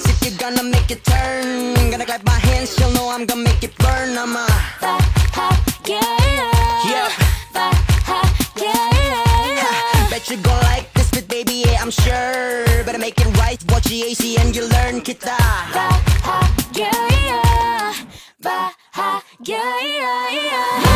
if you're gonna make it turn. Gonna clap my hands, she'll know I'm gonna make it burn. I'm a yeah, yeah. yeah. Bet you gon' like this bit, baby, yeah, I'm sure. Better make it right, watch the AC and you learn kita. Yeah, yeah.